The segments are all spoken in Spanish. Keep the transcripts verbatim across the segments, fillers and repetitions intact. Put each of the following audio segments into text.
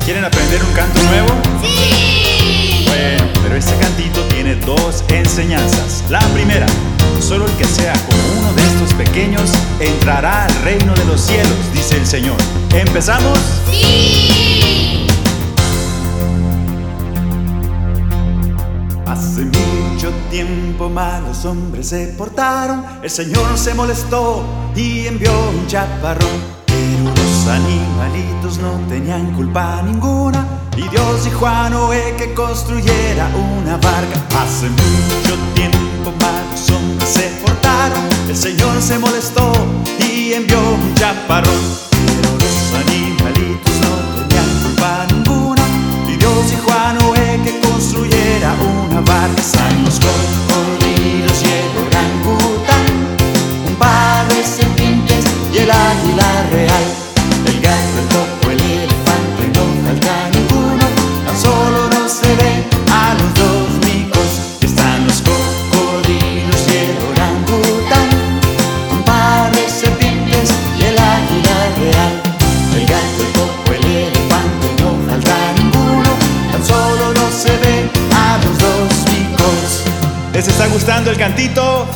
¿Quieren aprender un canto nuevo? ¡Sí! Bueno, pero este cantito tiene dos enseñanzas. La primera, solo el que sea como uno de estos pequeños entrará al reino de los cielos, dice el Señor. ¿Empezamos? ¡Sí! Hace mucho tiempo malos hombres se portaron, el Señor se molestó y envió un chaparrón. Pero los animalitos no tenían culpa ninguna, y Dios dijo a Noé que construyera una barca. Hace mucho tiempo malos hombres se portaron, el Señor se molestó y envió un chaparrón. Pero los animalitos no tenían culpa ninguna, y Dios dijo a Noé que construyera una barca. Están los cocodrilos y el orangután, un par de serpientes y el águila real, el gato, el topo, el elefante, no falta ninguno, tan solo no se ven a los dos micos. Están los cocodrilos y el orangután, un par de serpientes y el águila real, el gato, el topo, el elefante, no falta ninguno, tan solo no se ven a los dos micos. ¿Les está gustando el cantito?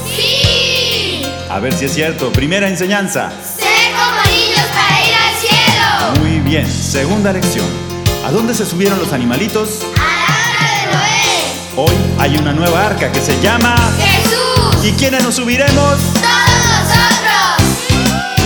¡Sí! A ver si es cierto. Primera enseñanza. ¡Ser como niños para ir al cielo! Muy bien. Segunda lección. ¿A dónde se subieron los animalitos? ¡Al arca de Noé! Hoy hay una nueva arca que se llama... ¡Jesús! ¿Y quiénes nos subiremos? ¡Todos nosotros!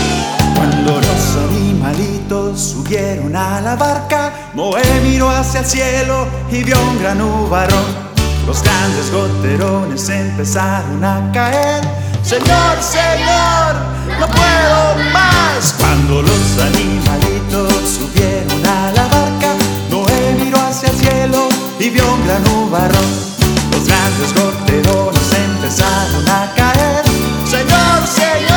Cuando los animalitos subieron a la barca, Noé miró hacia el cielo y vio un gran nubarrón. Los grandes goterones empezaron a caer. Señor, Señor, no puedo más. Cuando los animalitos subieron a la barca, Noé miró hacia el cielo y vio un gran nubarrón. Los grandes goterones empezaron a caer. Señor,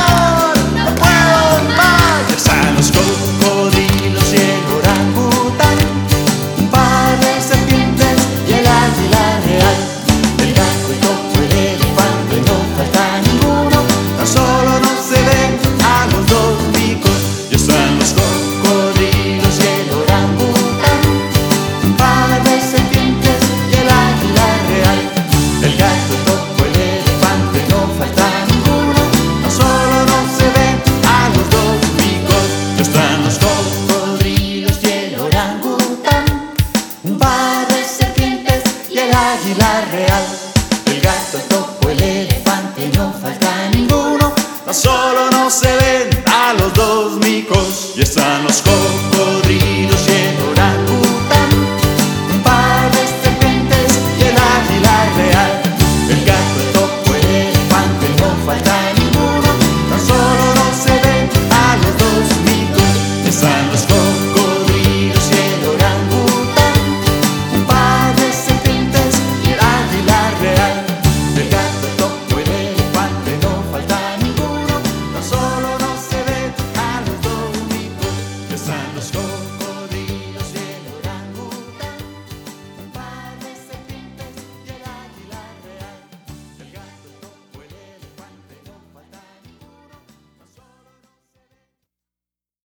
Señor, no puedo más. Ya están los cocodrilos y el orangután, un par de serpientes y el águila real, el gato, el topo, el elefante, no falta ninguno, tan solo no se ven a los dos picos. Ya están los cocodrilos y el orangután, un par de serpientes y el águila real, el gato, el topo, el elefante, no falta ninguno, tan solo no se ven a los dos picos. Ya están los cocodrilos y el orangután, un par de serpientes y el águila real.